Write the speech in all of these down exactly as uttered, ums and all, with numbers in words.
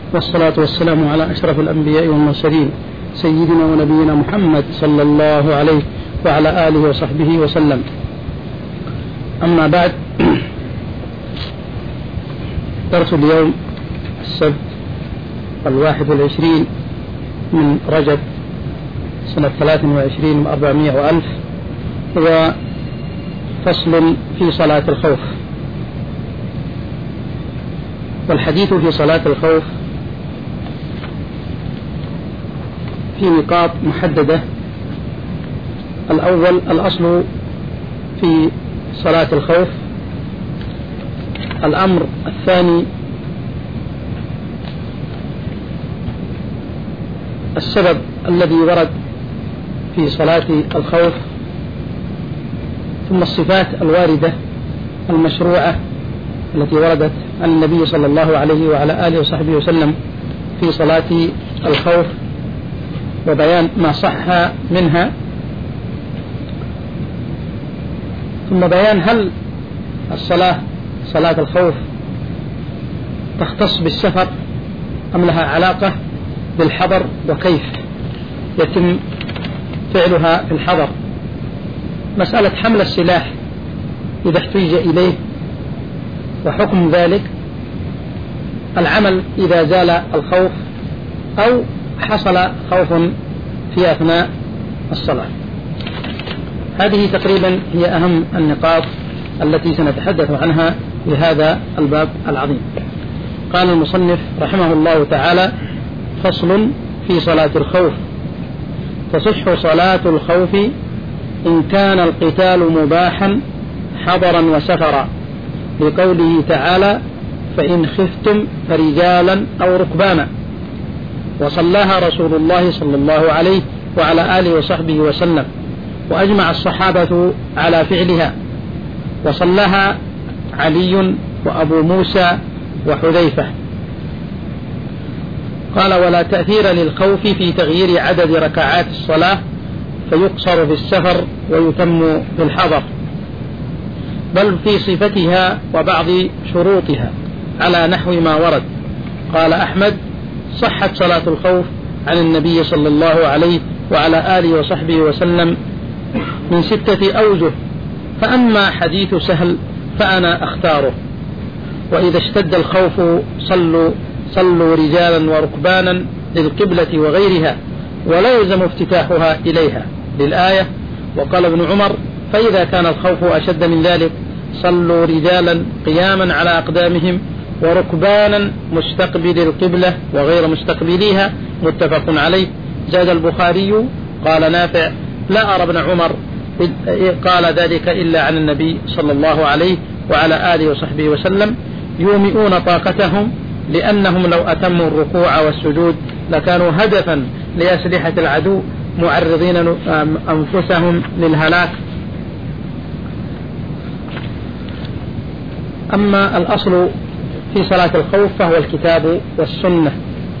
والصلاة والسلام على أشرف الأنبياء والمرسلين سيدنا ونبينا محمد صلى الله عليه وعلى آله وصحبه وسلم. أما بعد، درس اليوم السبت الواحد والعشرين من رجب سنة ثلاث وعشرين وأربعمائة وألف، هو فصل في صلاة الخوف. والحديث في صلاة الخوف في نقاط محددة. الأول، الأصل في صلاة الخوف. الأمر الثاني، السبب الذي ورد في صلاة الخوف. ثم الصفات الواردة المشروعة التي وردت عن النبي صلى الله عليه وعلى آله وصحبه وسلم في صلاة الخوف، وبيان ما صح منها. ثم بيان هل الصلاة صلاة الخوف تختص بالسفر أم لها علاقة بالحضر، وكيف يتم فعلها في الحضر. مسألة حمل السلاح إذا احتج إليه وحكم ذلك، العمل إذا زال الخوف أو حصل خوف في أثناء الصلاة. هذه تقريبا هي أهم النقاط التي سنتحدث عنها في هذا الباب العظيم. قال المصنف رحمه الله تعالى: فصل في صلاة الخوف. تصح صلاة الخوف إن كان القتال مباحا حضرا وسفرا، لقوله تعالى: فإن خفتم فرجالا أو ركبانا. وصلاها رسول الله صلى الله عليه وعلى آله وصحبه وسلم، وأجمع الصحابة على فعلها، وصلاها علي وأبو موسى وحذيفة. قال: ولا تأثير للخوف في تغيير عدد ركعات الصلاة، فيقصر في السفر ويتم في الحضر، بل في صفتها وبعض شروطها على نحو ما ورد. قال أحمد: صحت صلاة الخوف عن النبي صلى الله عليه وعلى آله وصحبه وسلم من ستة أوجه، فأما حديث سهل فأنا أختاره. وإذا اشتد الخوف صلوا صلوا رجالا وركبانا للقبلة وغيرها، ولا يلزم افتتاحها إليها، للآية. وقال ابن عمر: فإذا كان الخوف أشد من ذلك صلوا رجالا قياما على أقدامهم وركبانا مستقبل القبلة وغير مستقبليها، متفق عليه. زاد البخاري: قال نافع: لا أرى ابن عمر قال ذلك إلا عن النبي صلى الله عليه وعلى آله وصحبه وسلم، يومئون طاقتهم، لأنهم لو أتموا الركوع والسجود لكانوا هدفا لأسلحة العدو، معرضين أنفسهم للهلاك. أما الأصل في صلاة الخوف فهو الكتاب والسنة،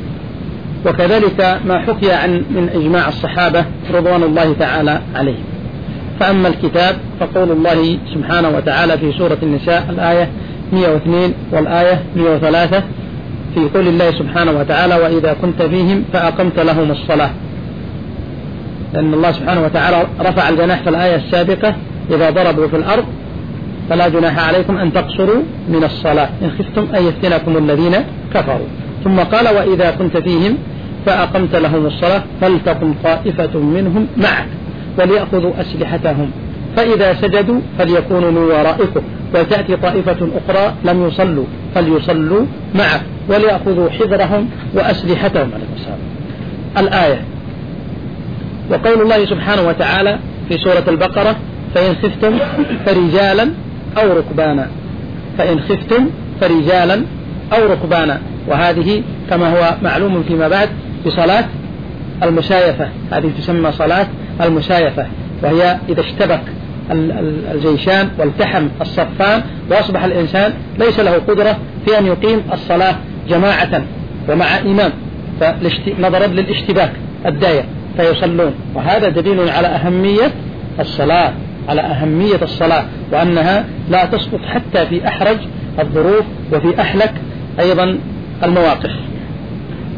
وكذلك ما حكي عن من إجماع الصحابة رضوان الله تعالى عليهم. فأما الكتاب فقول الله سبحانه وتعالى في سورة النساء الآية مئة واثنين والآية مئة وثلاثة في قول الله سبحانه وتعالى: وإذا كنت فيهم فأقمت لهم الصلاة. لأن الله سبحانه وتعالى رفع الجناح في الآية السابقة: إذا ضربوا في الأرض فلا جناح عليكم أن تقصروا من الصلاة إن خفتم أن يفتنكم الذين كفروا. ثم قال: وإذا كنت فيهم فأقمت لهم الصلاة فلتقم طائفة منهم معك وليأخذوا أسلحتهم، فإذا سجدوا فليكونوا من ورائكم، وتأتي طائفة أخرى لم يصلوا فليصلوا معك وليأخذوا حذرهم وأسلحتهم. عليه السلام. الآية. وقول الله سبحانه وتعالى في سورة البقرة: فإن خفتم فرجالا أو ركبانا. فإن خفتم فرجالا أو ركبانا، وهذه كما هو معلوم فيما بعد بصلاة المشايفة. هذه تسمى صلاة المشايفة، وهي إذا اشتبك الجيشان والتحم الصفان وأصبح الإنسان ليس له قدرة في أن يقيم الصلاة جماعة ومع إمام، فنظرا للاشتباك الداية فيصلون. وهذا دليل على أهمية الصلاة على أهمية الصلاة، وأنها لا تسقط حتى في أحرج الظروف وفي أحلك أيضا المواقف.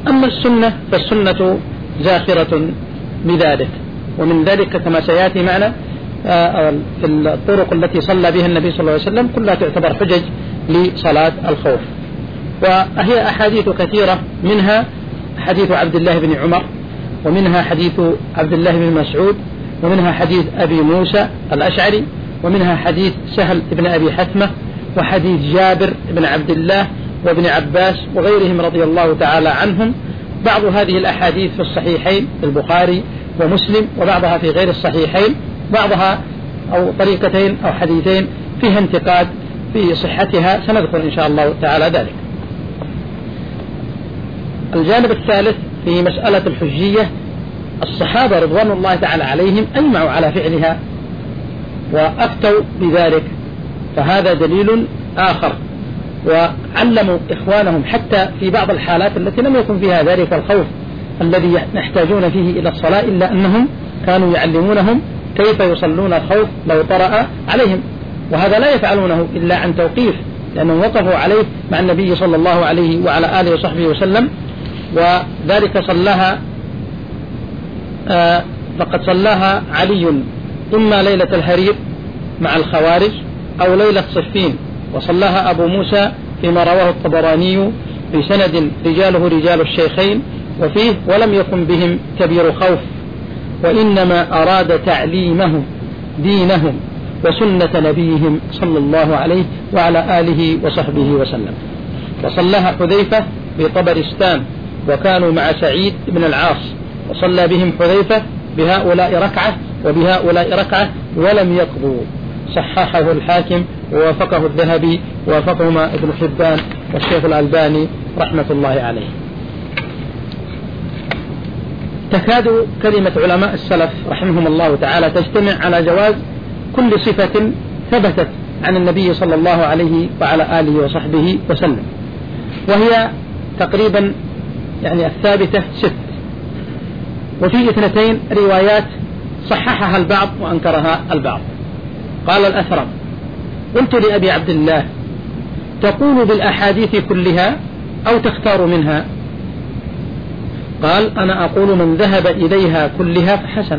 أما السنة فالسنة زاخرة بذلك، ومن ذلك كما سيأتي معنا في الطرق التي صلى بها النبي صلى الله عليه وسلم كلها تعتبر حجج لصلاة الخوف. وهي أحاديث كثيرة، منها حديث عبد الله بن عمر، ومنها حديث عبد الله بن مسعود، ومنها حديث أبي موسى الأشعري، ومنها حديث سهل بن أبي حثمة، وحديث جابر بن عبد الله وابن عباس وغيرهم رضي الله تعالى عنهم. بعض هذه الأحاديث في الصحيحين البخاري ومسلم، وبعضها في غير الصحيحين، بعضها أو طريقتين أو حديثين فيها انتقاد في صحتها، سنذكر إن شاء الله تعالى ذلك. الجانب الثالث في مسألة الحجية، الصحابة رضوان الله تعالى عليهم أجمعوا على فعلها وأفتوا بذلك، فهذا دليل آخر، وعلموا إخوانهم حتى في بعض الحالات التي لم يكن فيها ذلك الخوف الذي يحتاجون فيه إلى الصلاة، إلا أنهم كانوا يعلمونهم كيف يصلون الخوف لو طرأ عليهم، وهذا لا يفعلونه إلا عن توقيف، لأنهم وقفوا عليه مع النبي صلى الله عليه وعلى آله وصحبه وسلم. وذلك صلاها آه فقد صلاها علي إما ليلة الهرير مع الخوارج أو ليلة صفين، وصلاها أبو موسى فيما رواه الطبراني بسند رجاله رجال الشيخين، وفيه ولم يكن بهم كبير خوف، وإنما أراد تعليمهم دينهم وسنة نبيهم صلى الله عليه وعلى آله وصحبه وسلم. وصلاها حذيفة بطبرستان، وكانوا مع سعيد بن العاص، وصلى بهم حذيفة بهؤلاء ركعة وبهؤلاء ركعة ولم يقضوا. صححه الحاكم ووافقه الذهبي ووافقهما ابن حبان والشيخ الألباني رحمة الله عليه. تكاد كلمة علماء السلف رحمهم الله تعالى تجتمع على جواز كل صفة ثبتت عن النبي صلى الله عليه وعلى آله وصحبه وسلم، وهي تقريبا يعني الثابتة ست، وفي اثنتين روايات صححها البعض وأنكرها البعض. قال الأثرم: قلت لأبي عبد الله: تقول بالأحاديث كلها أو تختار منها؟ قال: أنا أقول من ذهب إليها كلها فحسن.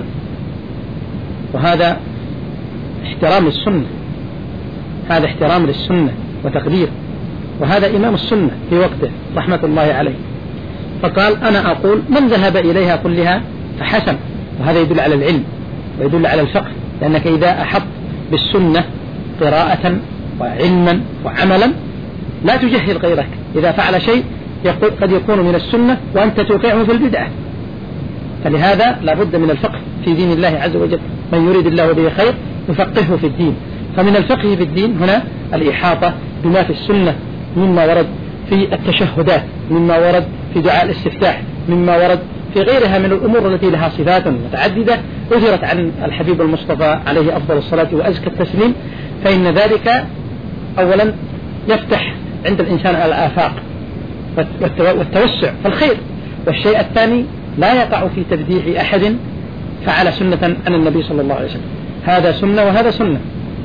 وهذا احترام للسنة، هذا احترام للسنة وتقدير، وهذا إمام السنة في وقته رحمة الله عليه. فقال: أنا أقول من ذهب إليها كلها فحسن، وهذا يدل على العلم ويدل على الفقه، لأنك إذا أحط بالسنة قراءة وعلما وعملا لا تجهل غيرك إذا فعل شيء يقول قد يكون من السنة وأنت توقعه في البدعة. فلهذا لا بد من الفقه في دين الله عز وجل، من يريد الله به خير يفقهه في الدين. فمن الفقه في الدين هنا الإحاطة بما في السنة مما ورد في التشهدات، مما ورد في دعاء الاستفتاح، مما ورد في غيرها من الأمور التي لها صفات متعددة أثرت عن الحبيب المصطفى عليه أفضل الصلاة وأزكى التسليم، فإن ذلك أولا يفتح عند الإنسان الآفاق والتوسع في الخير، والشيء الثاني لا يقع في تبديع أحد فعل سنة عن النبي صلى الله عليه وسلم. هذا سنة وهذا سنة،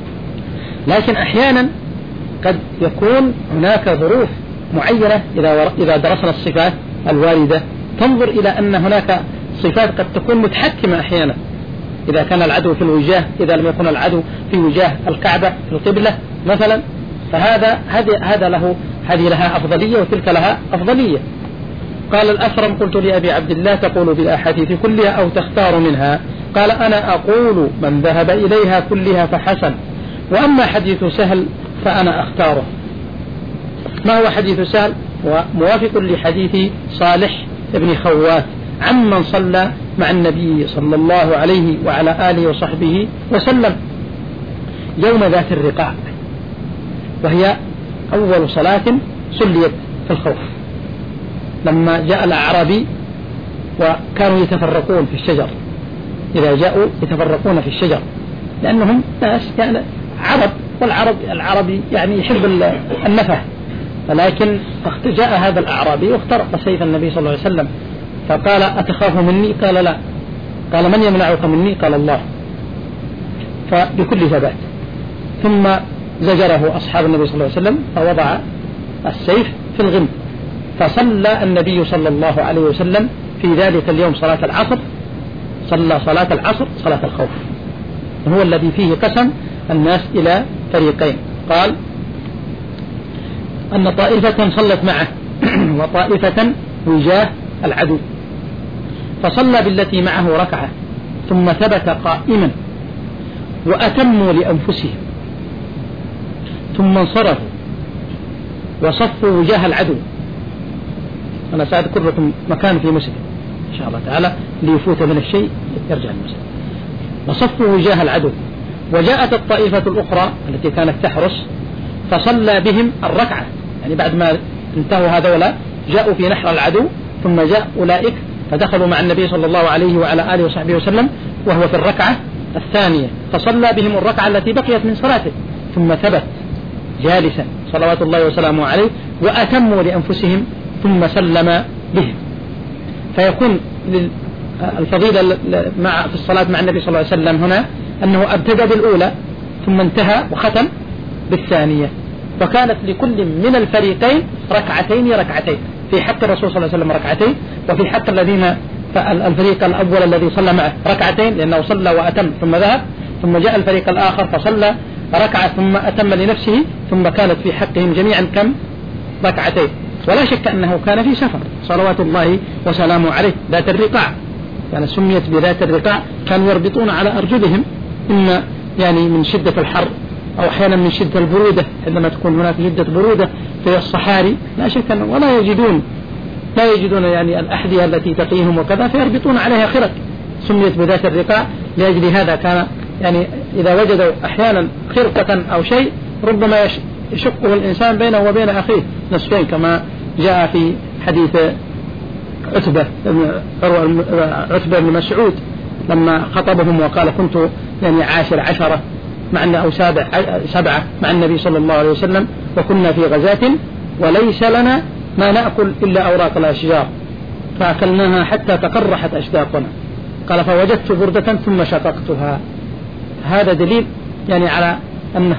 لكن أحيانا قد يكون هناك ظروف معينة إذا درسنا الصفات الواردة تنظر إلى أن هناك صفات قد تكون متحكمة أحيانا، إذا كان العدو في الوجاه، إذا لم يكن العدو في وجاه الكعبة في القبلة مثلا، فهذا هذا له هذه لها أفضلية وتلك لها أفضلية. قال الأثرم: قلت لأبي عبد الله: تقول بالأحاديث كلها أو تختار منها؟ قال: أنا أقول من ذهب إليها كلها فحسن، وأما حديث سهل فأنا أختاره. ما هو حديث سهل؟ وموافق لحديث صالح ابن خوات عمن صلى مع النبي صلى الله عليه وعلى آله وصحبه وسلم يوم ذات الرقاع، وهي أول صلاة صليت في الخوف، لما جاء الأعرابي وكانوا يتفرقون في الشجر، إذا جاءوا يتفرقون في الشجر لأنهم ناس يعني عرب، والعرب العربي يعني يحب النفه، ولكن جاء هذا الأعرابي واخترق سيف النبي صلى الله عليه وسلم، فقال: أتخاف مني؟ قال: لا. قال: من يمنعك مني؟ قال: الله. فبكل ثبات ثم زجره أصحاب النبي صلى الله عليه وسلم، فوضع السيف في الغمد، فصلى النبي صلى الله عليه وسلم في ذلك اليوم صلاة العصر، صلى صلاة العصر صلاة الخوف، هو الذي فيه قسم الناس إلى فريقين. قال أن طائفة صلت معه وطائفة وجاه العدو، فصلى بالتي معه ركعة ثم ثبت قائما وأتموا لأنفسهم ثم انصرفوا وصفوا وجاه العدو. أنا سأذكر لكم مكان في مسلم إن شاء الله تعالى ليفوت من الشيء يرجع المسلم. وصفوا وجاه العدو، وجاءت الطائفة الأخرى التي كانت تحرس فصلى بهم الركعة، يعني بعد ما انتهوا هذولا جاءوا في نحر العدو ثم جاء أولئك فدخلوا مع النبي صلى الله عليه وعلى آله وصحبه وسلم وهو في الركعة الثانية، فصلى بهم الركعة التي بقيت من صلاته ثم ثبت جالسا صلوات الله وسلامه عليه وأتموا لأنفسهم ثم سلم بهم. فيكون الفضيلة مع في الصلاة مع النبي صلى الله عليه وسلم هنا أنه ابتدأ بالأولى ثم انتهى وختم بالثانية، وكانت لكل من الفريقين ركعتين ركعتين، في حق الرسول صلى الله عليه وسلم ركعتين، وفي حق الذين الفريق الأول الذي صلى معه ركعتين لأنه صلى وأتم ثم ذهب، ثم جاء الفريق الآخر فصلى ركعة ثم أتم لنفسه، ثم كانت في حقهم جميعا كم؟ ركعتين. ولا شك أنه كان في سفر صلوات الله وسلامه عليه ذات الرقاع، يعني سميت بذات الرقاع، كانوا يربطون على أرجلهم إما يعني من شدة الحر أو أحيانا من شدة البرودة، عندما تكون هناك شدة برودة في الصحاري لا شك أنه ولا يجدون لا يجدون يعني الأحذية التي تقيهم وكذا، فيربطون عليها خرق سميت بذات الرقاع. لأجل هذا كان يعني إذا وجدوا أحيانا خرقة أو شيء ربما يشقه الإنسان بينه وبين أخيه نصفين، كما جاء في حديث عتبة عتبة بن مسعود لما خطبهم وقال كنت يعني عاشر عشرة مع أو سابع سبعة مع النبي صلى الله عليه وسلم وكنا في غزاة وليس لنا ما نأكل إلا أوراق الأشجار فأكلناها حتى تقرحت أشداقنا، قال فوجدت بردة ثم شققتها. هذا دليل يعني على أن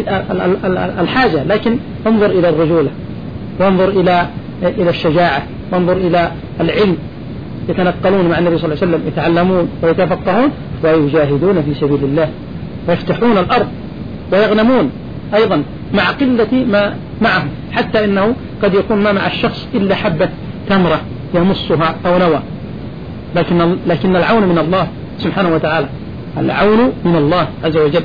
الحاجة، لكن انظر إلى الرجولة وانظر إلى إلى الشجاعة وانظر إلى العلم، يتنقلون مع النبي صلى الله عليه وسلم يتعلمون ويتفقهون ويجاهدون في سبيل الله ويفتحون الأرض ويغنمون أيضا مع قلة ما معهم، حتى إنه قد يكون ما مع الشخص إلا حبة تمرة يمصها أو نوى، لكن لكن العون من الله سبحانه وتعالى، العون من الله عز وجل.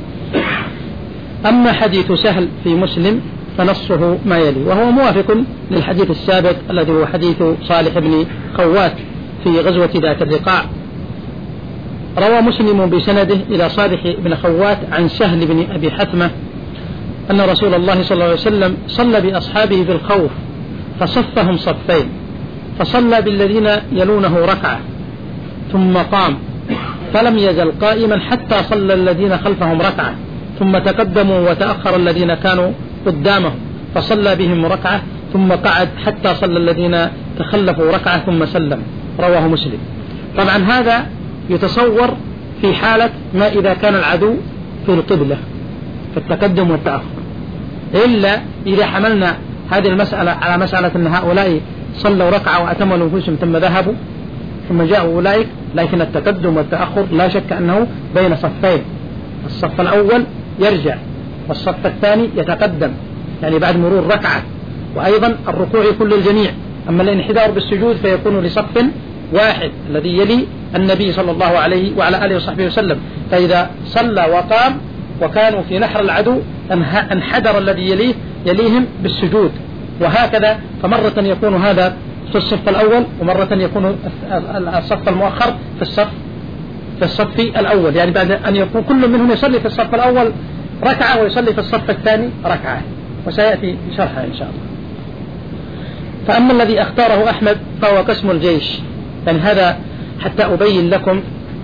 أما حديث سهل في مسلم فنصه ما يلي، وهو موافق للحديث السابق الذي هو حديث صالح بن خوات في غزوة ذات الرقاع. روى مسلم بسنده إلى صالح بن خوات عن سهل بن أبي حثمة أن رسول الله صلى الله عليه وسلم صلى بأصحابه في الخوف فصفهم صفين، فصلى بالذين يلونه ركعة ثم قام فلم يزل قائما حتى صلى الذين خلفهم ركعة، ثم تقدموا وتأخر الذين كانوا قدامهم فصلى بهم ركعة ثم قعد حتى صلى الذين تخلفوا ركعة ثم سلم. رواه مسلم. طبعا هذا يتصور في حالة ما إذا كان العدو في القبلة في التقدم والتأخر، إلا إذا حملنا هذه المسألة على مسألة أن هؤلاء صلوا ركعة وأتموا لأنفسهم ثم ذهبوا ثم جاءوا أولئك، لكن التقدم والتأخر لا شك أنه بين صفين، الصف الأول يرجع والصف الثاني يتقدم يعني بعد مرور ركعة، وأيضا الركوع يكون للجميع، أما الانحدار بالسجود فيكون لصف واحد الذي يلي النبي صلى الله عليه وعلى آله وصحبه وسلم. فإذا صلى وقام وكانوا في نحر العدو انحدر الذي يليه يليهم بالسجود، وهكذا، فمرة يكون هذا في الصف الأول ومرة يكون الصف المؤخر في الصف في الصف الأول، يعني بعد أن يكون كل منهم يصلي في الصف الأول ركعة ويصلي في الصف الثاني ركعة، وسيأتي شرحها إن شاء الله. فأما الذي اختاره أحمد فهو قسم الجيش، يعني هذا حتى أبين لكم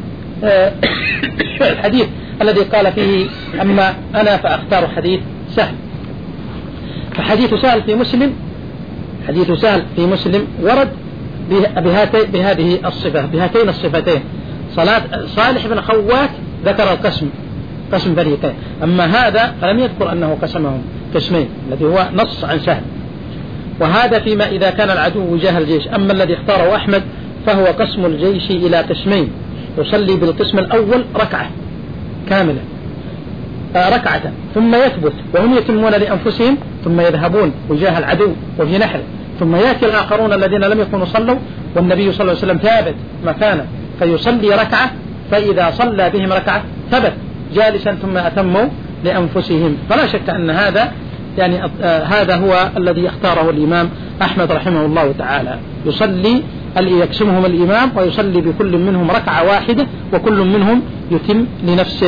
الحديث الذي قال فيه أما أنا فأختار حديث سهل. فحديث سهل في مسلم حديث سهل في مسلم ورد بهذه الصفة بهاتين الصفتين. صلاة صالح بن خوات ذكر القسم قسم فريقين، أما هذا فلم يذكر أنه قسمهم قسمين الذي هو نص عن سهل. وهذا فيما إذا كان العدو وجاه الجيش. أما الذي اختاره أحمد فهو قسم الجيش إلى قسمين، يصلي بالقسم الأول ركعة كاملة ركعة ثم يثبت وهم يتمون لأنفسهم ثم يذهبون وجاه العدو وفي نحره، ثم يأتي الآخرون الذين لم يكونوا صلوا والنبي صلى الله عليه وسلم ثابت مكانه فيصلي ركعة، فإذا صلى بهم ركعة ثبت جالسا ثم أتموا لأنفسهم. فلا شك أن هذا يعني آه هذا هو الذي اختاره الإمام أحمد رحمه الله تعالى، يصلي يقسمهم الإمام ويصلي بكل منهم ركعة واحدة وكل منهم يتم لنفسه.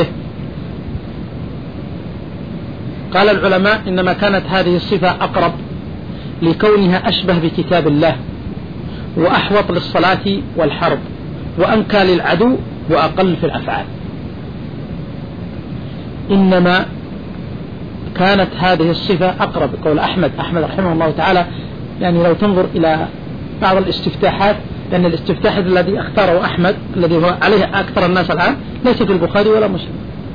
قال العلماء إنما كانت هذه الصفة أقرب لكونها أشبه بكتاب الله وأحوط للصلاة والحرب وأنكى للعدو وأقل في الأفعال. إنما كانت هذه الصفة أقرب قول أحمد أحمد رحمه الله تعالى. يعني لو تنظر إلى بعض الاستفتاحات، لأن الاستفتاح الذي اختاره أحمد الذي هو عليه أكثر الناس الآن ليس في البخاري ولا مسلم،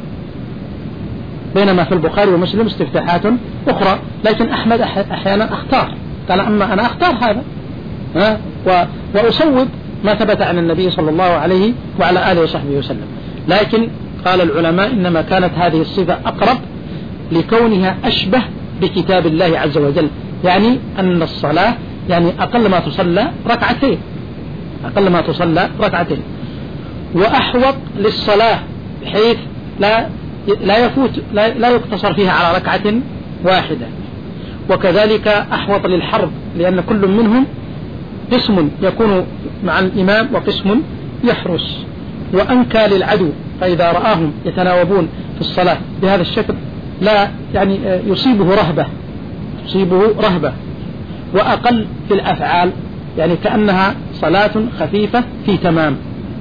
بينما في البخاري ومسلم استفتاحات أخرى، لكن أحمد أحيانا اختار قال أما أنا أختار هذا ها وأصوب ما ثبت عن النبي صلى الله عليه وعلى آله وصحبه وسلم. لكن قال العلماء إنما كانت هذه الصفة أقرب لكونها أشبه بكتاب الله عز وجل، يعني أن الصلاة يعني أقل ما تصلى ركعتين أقل ما تصلى ركعتين وأحوط للصلاة بحيث لا لا يفوت لا, لا يقتصر فيها على ركعة واحدة، وكذلك أحوط للحرب لأن كل منهم قسم يكون مع الإمام وقسم يحرس، وأنكى للعدو فإذا رآهم يتناوبون في الصلاة بهذا الشكل لا يعني يصيبه رهبة يصيبه رهبة وأقل في الأفعال، يعني كأنها صلاة خفيفة في تمام.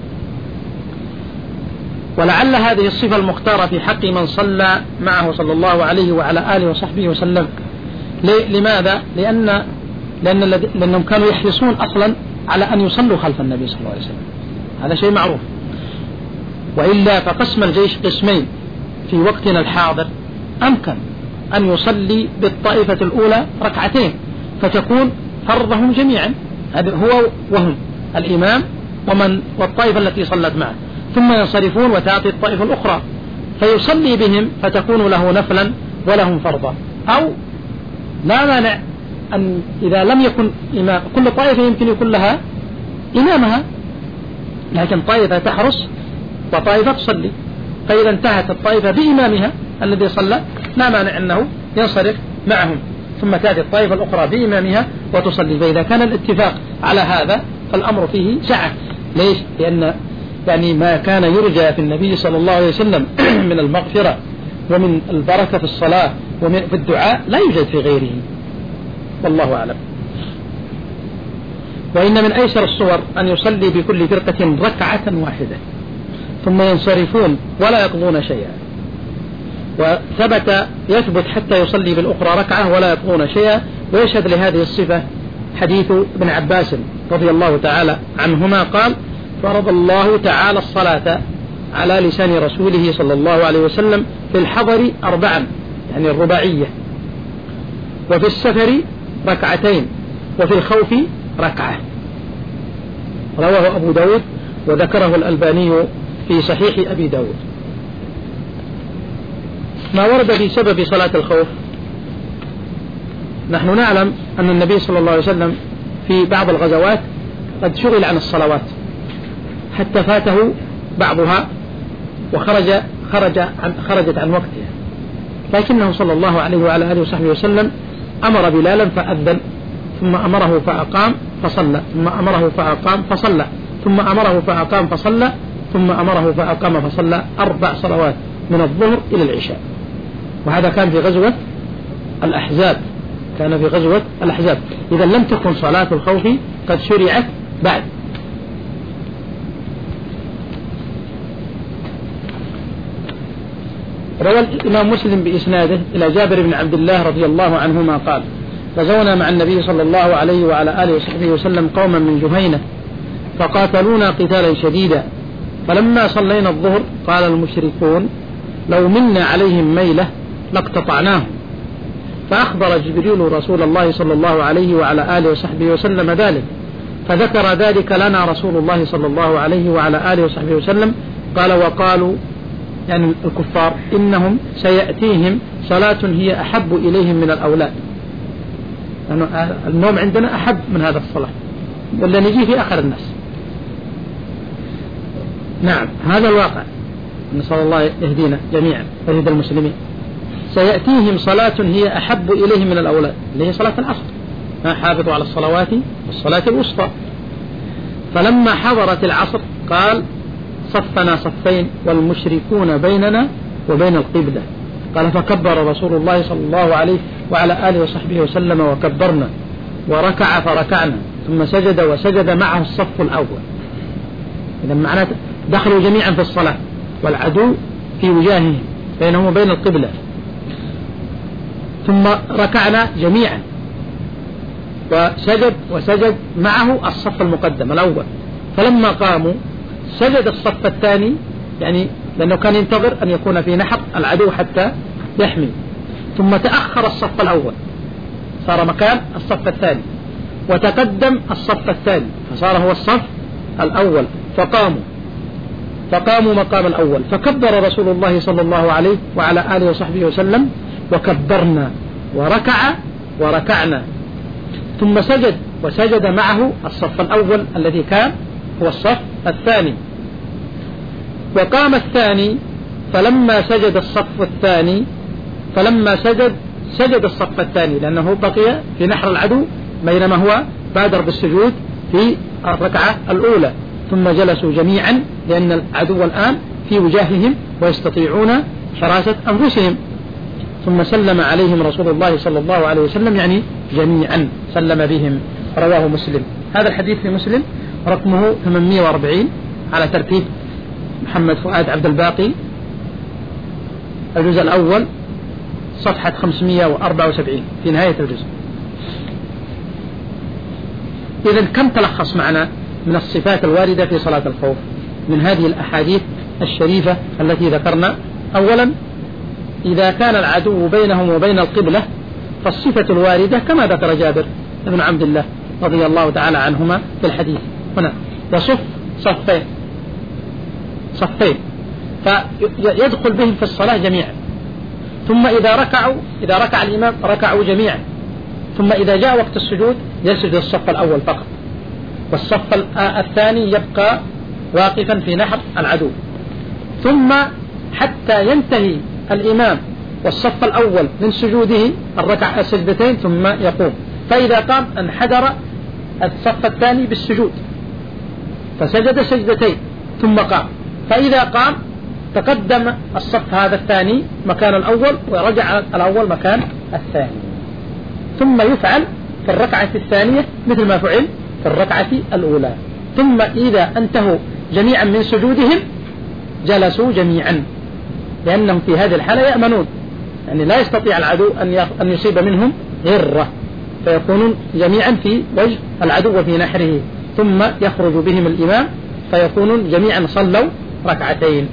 ولعل هذه الصفة المختارة في حق من صلى معه صلى الله عليه وعلى آله وصحبه وسلم. لماذا؟ لأن لأن لأنهم كانوا يحرصون أصلا على أن يصلوا خلف النبي صلى الله عليه وسلم، هذا شيء معروف. وإلا فقسم الجيش قسمين في وقتنا الحاضر أمكن أن يصلي بالطائفة الأولى ركعتين فتكون فرضهم جميعا، هذا هو وهم الإمام ومن والطائفة التي صلت معه، ثم ينصرفون وتأتي الطائفة الأخرى فيصلي بهم فتكون له نفلا ولهم فرضا. أو لا مانع أن إذا لم يكن إمام، كل طائفة يمكن يكون لها إمامها لكن طائفة تحرس وطائفة تصلي، فإذا انتهت الطائفة بإمامها الذي صلى لا مانع أنه ينصرف معهم ثم تأتي الطائفة الأخرى بإمامها وتصلي. فإذا كان الاتفاق على هذا فالأمر فيه سعة. ليش؟ لأن يعني ما كان يرجى في النبي صلى الله عليه وسلم من المغفرة ومن البركة في الصلاة ومن في الدعاء لا يوجد في غيره، والله أعلم. وإن من أيسر الصور أن يصلي بكل فرقة ركعة واحدة ثم ينصرفون ولا يقضون شيئا، وثبت يثبت حتى يصلي بالأخرى ركعة ولا يقضون شيئا. ويشهد لهذه الصفة حديث ابن عباس رضي الله تعالى عنهما قال: فرض الله تعالى الصلاة على لسان رسوله صلى الله عليه وسلم في الحضر أربعا، يعني الرباعية، وفي السفر ركعتين، وفي الخوف ركعة. رواه أبو داود وذكره الألباني في صحيح أبي داود. ما ورد في سبب صلاة الخوف، نحن نعلم أن النبي صلى الله عليه وسلم في بعض الغزوات قد شغل عن الصلوات حتى فاته بعضها وخرج خرج عن خرجت عن وقتها، لكنه صلى الله عليه وعلى آله وصحبه وسلم أمر بلالا فأذن، ثم أمره فأقام فصلى، ثم أمره فأقام فصلى، ثم أمره فأقام فصلى، ثم أمره فأقام فصلى، أربع صلوات من الظهر إلى العشاء. وهذا كان في غزوة الأحزاب كان في غزوة الأحزاب إذا لم تكن صلاة الخوف قد شرعت بعد. روى الإمام مسلم بإسناده إلى جابر بن عبد الله رضي الله عنهما قال: غزونا مع النبي صلى الله عليه وعلى آله وصحبه وسلم قوما من جهينة فقاتلونا قتالا شديدا، فلما صلينا الظهر قال المشركون: لو منا عليهم ميلة لاقتطعناهم، فأخبر جبريل رسول الله صلى الله عليه وعلى آله وصحبه وسلم ذلك، فذكر ذلك لنا رسول الله صلى الله عليه وعلى آله وصحبه وسلم. قال: وقالوا يعني الكفار إنهم سيأتيهم صلاة هي أحب إليهم من الأولاد، لأنه النوم عندنا أحب من هذا الصلاة، ولا نجي في آخر الناس. نعم، هذا الواقع، نسأل الله يهدينا جميعا ويهدي المسلمين. سيأتيهم صلاة هي أحب إليهم من الأولاد، اللي هي صلاة العصر، ما حافظوا على الصلوات والصلاة الوسطى. فلما حضرت العصر قال: صفنا صفين والمشركون بيننا وبين القبلة. قال: فكبر رسول الله صلى الله عليه وعلى آله وصحبه وسلم وكبرنا، وركع فركعنا، ثم سجد وسجد معه الصف الأول. إذا معناته دخلوا جميعا في الصلاة والعدو في وجاههم بينهم وبين القبلة. ثم ركعنا جميعا وسجد وسجد معه الصف المقدم الأول. فلما قاموا سجد الصف الثاني، يعني لأنه كان ينتظر أن يكون في نحر العدو حتى يحمي. ثم تأخر الصف الأول، صار مكان الصف الثاني، وتقدم الصف الثاني فصار هو الصف الأول. فقاموا فقاموا مقام الأول، فكبر رسول الله صلى الله عليه وعلى آله وصحبه وسلم وكبرنا، وركع وركعنا، ثم سجد وسجد معه الصف الأول الذي كان هو الصف الثاني. وقام الثاني، فلما سجد الصف الثاني فلما سجد سجد الصف الثاني، لأنه بقي في نحر العدو بينما هو بادر بالسجود في الركعة الأولى. ثم جلسوا جميعا لأن العدو الآن في وجاههم ويستطيعون حراسة أنفسهم. ثم سلم عليهم رسول الله صلى الله عليه وسلم، يعني جميعا سلم بهم. رواه مسلم. هذا الحديث في مسلم رقمه ثمانمائة وأربعين على ترتيب محمد فؤاد عبد الباقي، الجزء الأول صفحة خمسمائة وأربعة وسبعين في نهاية الجزء. إذن كم تلخص معنا من الصفات الواردة في صلاة الخوف من هذه الأحاديث الشريفة التي ذكرنا؟ أولا، إذا كان العدو بينهم وبين القبلة فالصفة الواردة كما ذكر جابر بن عبد الله رضي الله تعالى عنهما في الحديث هنا: يصف صفين صفين فيدخل بهم في الصلاة جميعا. ثم إذا ركعوا إذا ركع الإمام ركعوا جميعا. ثم إذا جاء وقت السجود يسجد الصف الأول فقط، والصف الثاني يبقى واقفا في نحر العدو. ثم حتى ينتهي الإمام والصف الأول من سجوده الركع السجدتين ثم يقوم. فإذا قام انحدر الصف الثاني بالسجود فسجد سجدتين ثم قام. فإذا قام تقدم الصف هذا الثاني مكان الأول ورجع الأول مكان الثاني. ثم يفعل في الركعة الثانية مثل ما فعل في الركعة الأولى. ثم إذا انتهوا جميعا من سجودهم جلسوا جميعا، لأنهم في هذه الحالة يأمنون، يعني لا يستطيع العدو أن يصيب منهم غرة، فيكونون جميعا في وجه العدو وفي نحره. ثم يخرج بهم الإمام فيكونون جميعا صلوا ركعتين.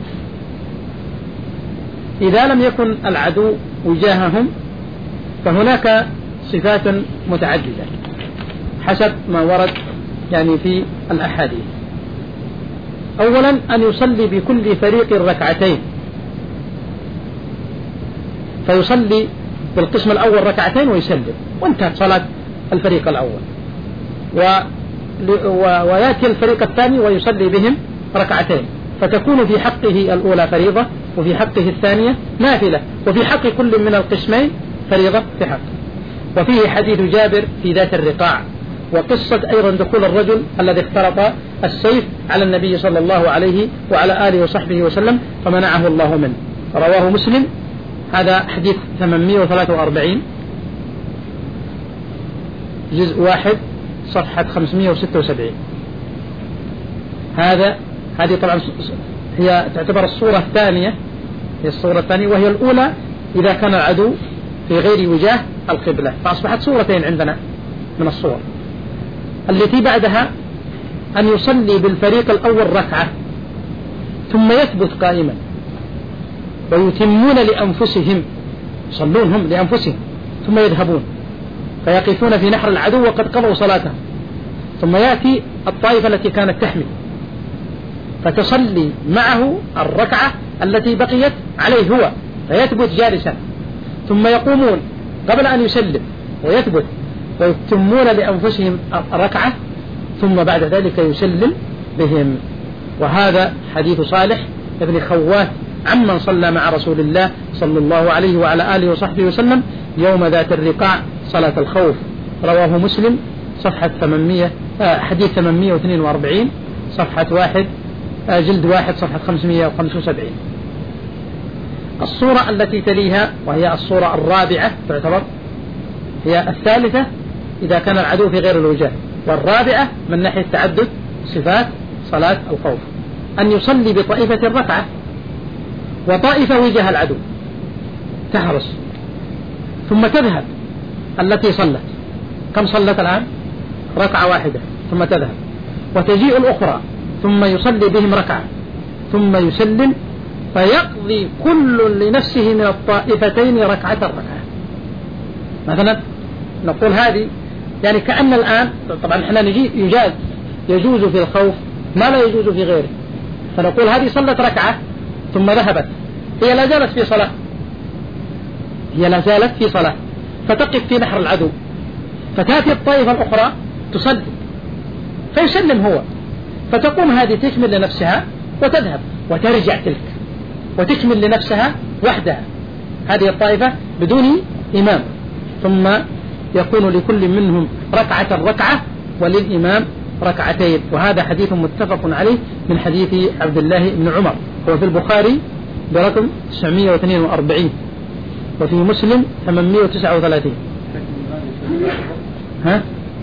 إذا لم يكن العدو وجاههم فهناك صفات متعددة حسب ما ورد يعني في الأحاديث. أولا، أن يصلي بكل فريق ركعتين، فيصلي بالقسم الأول ركعتين ويسلم وانتهت صلاة الفريق الأول. و... و... ويأتي الفريق الثاني ويصلي بهم ركعتين، فتكون في حقه الأولى فريضة وفي حقه الثانية نافلة، وفي حق كل من القسمين فريضة في حقه. وفيه حديث جابر في ذات الرقاع، وقصة أيضا دخول الرجل الذي اخترط السيف على النبي صلى الله عليه وعلى آله وصحبه وسلم فمنعه الله منه. رواه مسلم. هذا حديث ثمانمائة وثلاثة وأربعين جزء واحد صفحة خمسمائة وستة وسبعين. هذا هذه طبعا هي تعتبر الصورة الثانية، هي الصورة الثانية، وهي الأولى إذا كان العدو في غير وجاه القبلة، فأصبحت صورتين عندنا من الصور. التي بعدها أن يصلي بالفريق الأول ركعة ثم يثبت قائما، ويتمون لأنفسهم، يصلون هم لأنفسهم ثم يذهبون فيقفون في نحر العدو وقد قضوا صلاتهم، ثم يأتي الطائفة التي كانت تحمي فتصلي معه الركعة التي بقيت عليه هو فيثبت جالسا، ثم يقومون قبل أن يسلم ويثبت ويتمون لأنفسهم الركعة، ثم بعد ذلك يسلم بهم. وهذا حديث صالح ابن خوات عمن صلى مع رسول الله صلى الله عليه وعلى آله وصحبه وسلم يوم ذات الرقاع صلاة الخوف، رواه مسلم صفحة ثمانمائة حديث ثمانمائة واثنين وأربعين صفحة واحد جلد واحد صفحة خمسمائة وخمسة وسبعين. الصورة التي تليها وهي الصورة الرابعة تعتبر هي الثالثة إذا كان العدو في غير الوجهة، والرابعة من ناحية تعدد صفات صلاة الخوف أن يصلي بطائفة الركعة وطائفة وجه العدو تحرس، ثم تذهب التي صلت. كم صلت الآن؟ ركعة واحدة، ثم تذهب وتجيء الأخرى ثم يصلي بهم ركعة ثم يسلم، فيقضي كل لنفسه من الطائفتين ركعة ركعة. مثلا نقول هذه يعني كأن الآن طبعا احنا نجي يجاز يجوز في الخوف ما لا يجوز في غيره، فنقول هذه صلت ركعة ثم ذهبت، هي لا زالت في صلاة هي لا زالت في صلاة فتقف في نحر العدو، فتأتي الطائفة الأخرى تصلي فيسلم هو، فتقوم هذه تكمل لنفسها وتذهب وترجع تلك وتكمل لنفسها وحدها هذه الطائفة بدون إمام، ثم يكون لكل منهم ركعة ركعة وللإمام ركعتين. وهذا حديث متفق عليه من حديث عبد الله بن عمر، هو في البخاري برقم تسعمائة واثنين وأربعين وفي مسلم ثمانمائة وتسعة وثلاثين. ها؟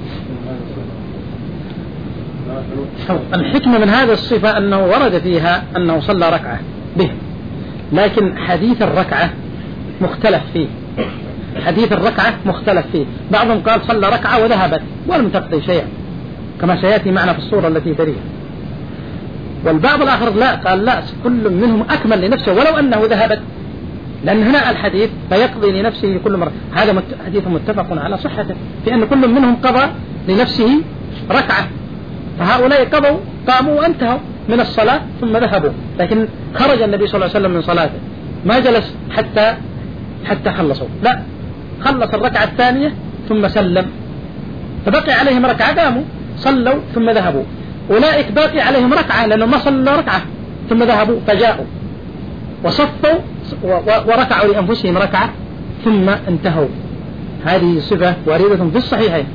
الحكمة من هذا الصفة أنه ورد فيها أنه صلى ركعة به، لكن حديث الركعة مختلف فيه حديث الركعة مختلف فيه بعضهم قال صلى ركعة وذهبت ولم تقضي شيئا كما سيأتي معنا في الصورة التي تليها، والبعض الآخر لا قال لا كل منهم أكمل لنفسه ولو أنه ذهبت، لأن هنا الحديث فيقضي لنفسه كل مرة، هذا حديث متفق على صحته في أن كل منهم قضى لنفسه ركعة، فهؤلاء قضوا قاموا وانتهوا من الصلاة ثم ذهبوا، لكن خرج النبي صلى الله عليه وسلم من صلاته ما جلس حتى حتى خلصوا، لا خلص الركعة الثانية ثم سلم، فبقي عليهم ركعة قاموا صلوا ثم ذهبوا. أولئك باقي عليهم ركعة لأنهم ما صلوا ركعة ثم ذهبوا فجاءوا وصفوا وركعوا لأنفسهم ركعة ثم انتهوا. هذه صفة واردة في الصحيحين.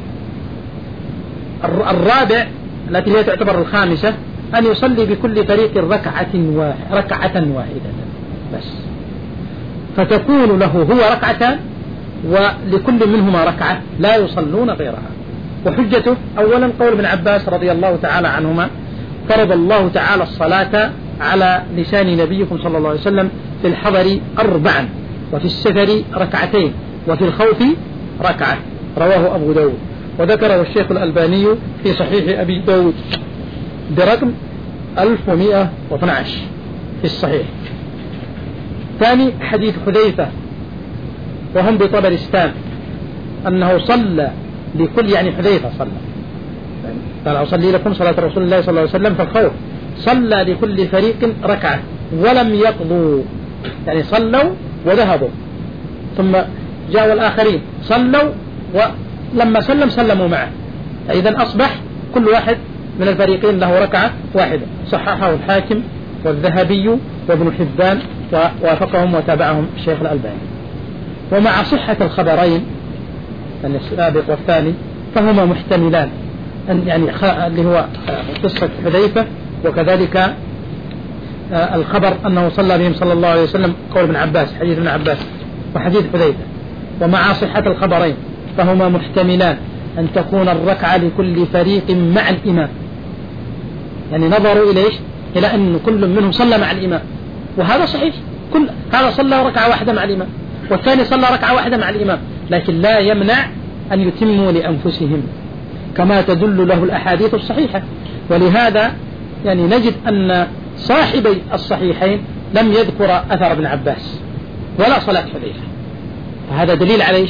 الرابع التي هي تعتبر الخامسة أن يصلي بكل فريق ركعة واحدة ركعة واحدة بس، فتكون له هو ركعتان ولكل منهما ركعة لا يصلون غيرها. وحجته أولا قول ابن عباس رضي الله تعالى عنهما فرض الله تعالى الصلاة على لسان نبيكم صلى الله عليه وسلم في الحضر أربعا وفي السفر ركعتين وفي الخوف ركعة، رواه أبو داود وذكره الشيخ الألباني في صحيح أبي داود برقم ألف ومائة واثني عشر في الصحيح. ثاني حديث حذيفة وهم بطبرستان أنه صلى لكل يعني حذيفة صلى قال أصلي لكم صلاة رسول الله صلى الله عليه وسلم في الخوف، صلى لكل فريق ركعة ولم يقضوا، يعني صلوا وذهبوا ثم جاءوا الآخرين صلوا ولما سلم سلموا معه، إذن أصبح كل واحد من الفريقين له ركعة واحدة. صححه الحاكم والذهبي وابن حبان ووافقهم وتابعهم الشيخ الألباني. ومع صحة الخبرين يعني السابق والثاني فهما محتملان، يعني اللي هو قصة حذيفة وكذلك الخبر أنه صلى بهم صلى الله عليه وسلم قول ابن عباس حديث ابن عباس وحديث حذيفة. ومع صحة الخبرين فهما محتملان أن تكون الركعة لكل فريق مع الإمام، يعني نظروا إليش إلى أن كل منهم صلى مع الإمام، وهذا صحيح، كل هذا صلى ركعة واحدة مع الإمام والثاني صلى ركعة واحدة مع الإمام، لكن لا يمنع أن يتموا لأنفسهم كما تدل له الأحاديث الصحيحة. ولهذا يعني نجد أن صاحبي الصحيحين لم يذكر أثر ابن عباس ولا صلاة حذيفة، فهذا دليل على إيش؟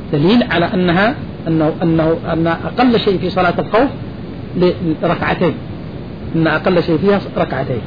دليل على أنها أنه أنه أن أقل شيء في صلاة الخوف ركعتين، أن أقل شيء فيها ركعتين.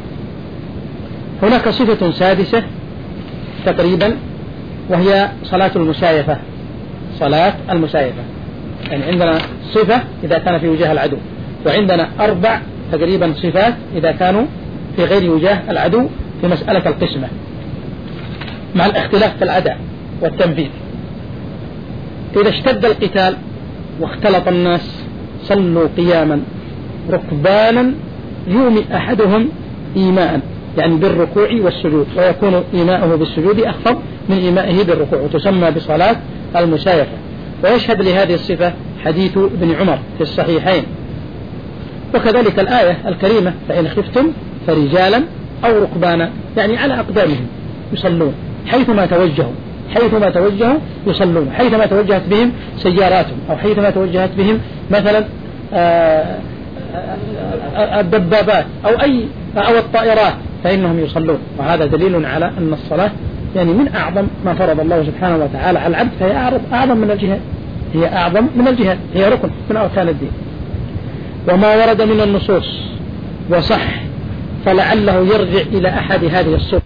هناك صفة سادسة تقريبا وهي صلاة المسايفة. صلاة المسايفة يعني عندنا صفة إذا كان في وجاه العدو، وعندنا أربع تقريبا صفات إذا كانوا في غير وجاه العدو في مسألة القسمة، مع الاختلاف في الأداء والتنفيذ. إذا اشتد القتال واختلط الناس صلوا قياما ركبانا يومئ أحدهم إيماء، يعني بالركوع والسجود، ويكون إيماءه بالسجود أخفض من إيمائه بالركوع، وتسمى بصلاة المسايفة. ويشهد لهذه الصفة حديث ابن عمر في الصحيحين، وكذلك الآية الكريمة فإن خفتم فرجالا أو ركبانا، يعني على أقدامهم يصلون حيثما توجهوا، حيثما توجهوا يصلون، حيثما توجهت بهم سياراتهم أو حيثما توجهت بهم مثلا الدبابات أو أي أو الطائرات فإنهم يصلون. وهذا دليل على أن الصلاة يعني من أعظم ما فرض الله سبحانه وتعالى على العبد، فهي أعظم من الجهاد، هي أعظم من الجهاد، هي ركن من أركان الدين. وما ورد من النصوص وصح فلعله يرجع إلى أحد هذه الصور،